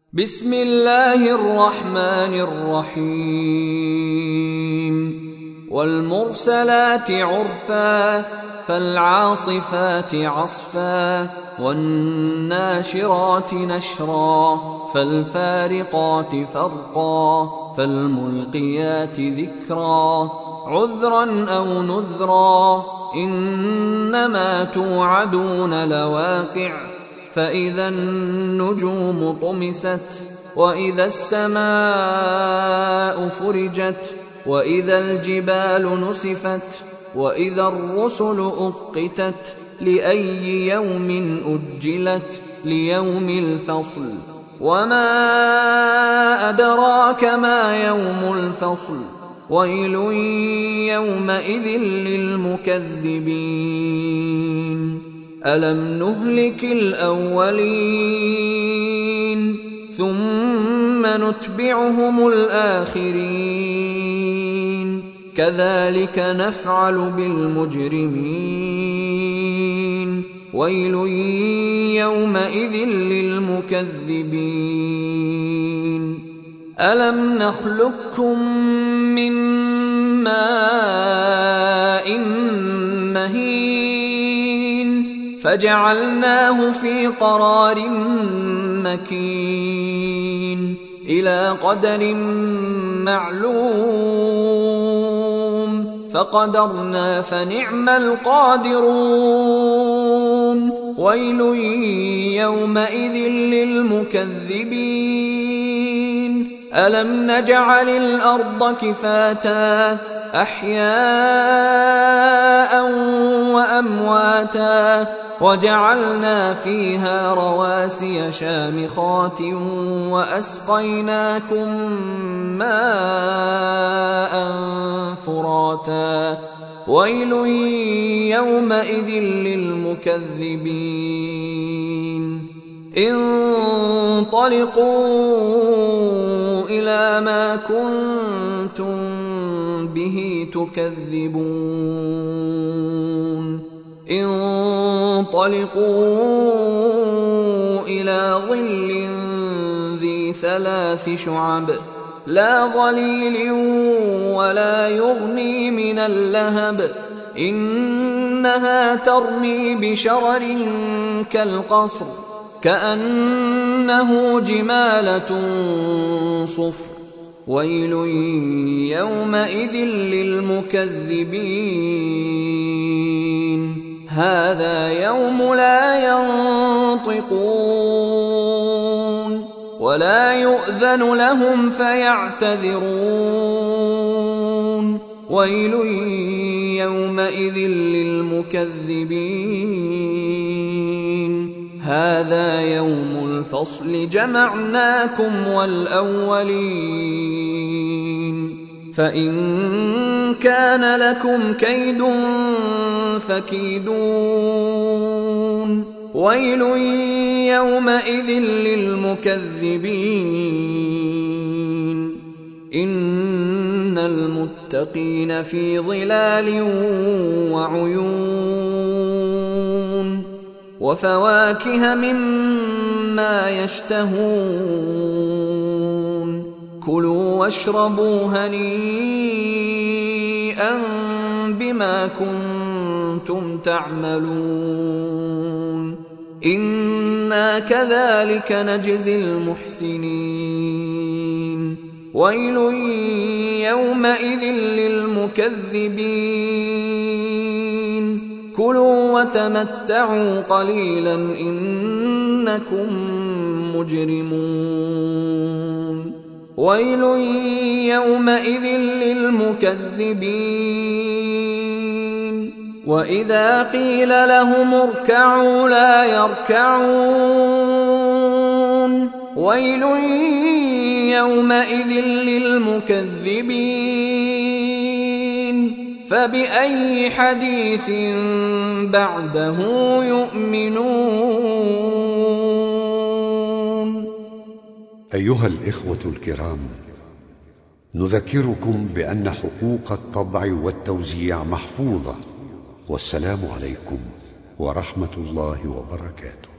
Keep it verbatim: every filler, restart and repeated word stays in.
بسم الله الرحمن الرحيم والمرسلات عرفا فالعاصفات عصفا والناشرات نشرا فالفارقات فرقا فالملقيات ذكرا عذرا أو نذرا إنما توعدون لواقع فإذا النجوم طمست وإذا السماء فرجت وإذا الجبال نسفت وإذا الرسل أقتت لأي يوم أجلت ليوم الفصل وما أدراك ما يوم الفصل ويل يومئذ للمكذبين ألم نهلك الأولين ثم نتبعهم الآخرين كذلك نفعل بالمجرمين ويل يومئذ للمكذبين ألم نخلقكم من ماء مهين فجعلناه في قرار مكين إلى قدر معلوم فقدرنا فنعم القادرون ويل يومئذ للمكذبين ألم نجعل الأرض كفاتا أحياء وأمواتا وجعلنا فيها رواسي شامخات وأسقيناكم ماء فراتا ويل يومئذ للمكذبين انطلقوا إلى ما كنتم به تكذبون انطلقوا إلى ظل ذي ثلاث شعب لا ظليل ولا يغني من اللهب إنها ترمي بشرر كالقصر كأنه جمالة صفر ويل يومئذ للمكذبين هذا يوم لا ينطقون ولا يؤذن لهم فيعتذرون ويل يومئذ للمكذبين هذا يوم الفصل جمعناكم والأولين فإن كان لكم كيد فكيدون ويل يومئذ للمكذبين إن المتقين في ظلال وعيون وفواكه مما يشتهون كلوا واشربوا هنيئا بما كنتم تعملون إنا كذلك نجزي المحسنين ويل يومئذ للمكذبين كلوا وتمتعوا قليلا إنكم مجرمون ويل يومئذ للمكذبين وإذا قيل لهم اركعوا لا يركعون ويل يومئذ للمكذبين فبأي حديث بعده يؤمنون أيها الإخوة الكرام، نذكركم بأن حقوق الطبع والتوزيع محفوظة، والسلام عليكم ورحمة الله وبركاته.